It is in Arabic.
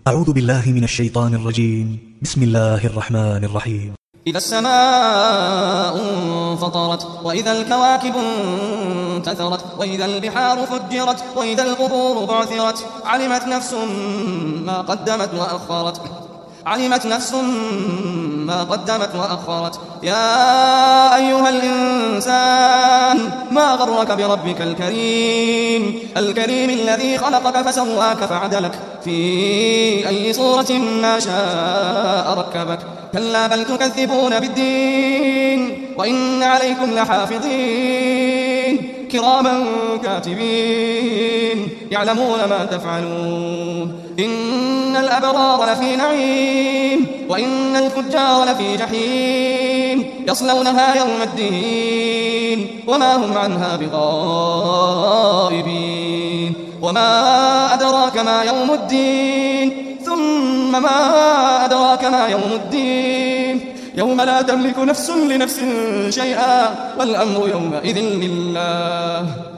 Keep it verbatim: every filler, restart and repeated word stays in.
أعوذ بالله من الشيطان الرجيم. بسم الله الرحمن الرحيم. إذا السماء انفطرت وإذا الكواكب انتثرت وإذا البحار فجرت وإذا القبور بعثرت علمت نفس ما قدمت وأخرت علمت نفس ما قدمت وأخرت. يا أيها الإنسان ما غرك بربك الكريم الكريم الذي خلقك فسواك فعدلك في أي صورة ما شاء ركبك. كلا بل تكذبون بالدين وإن عليكم لحافظين كراما كاتبين يعلمون ما تفعلون. إن الأبرار لفي نعيم وإن الفجار لفي جحيم يصلونها يوم الدين وما هم عنها بغائبين. وما أدراك ما يوم الدين ثم ما أدراك ما يوم الدين يوم لا تملك نفس لنفس شيئا والأمر يومئذ لله.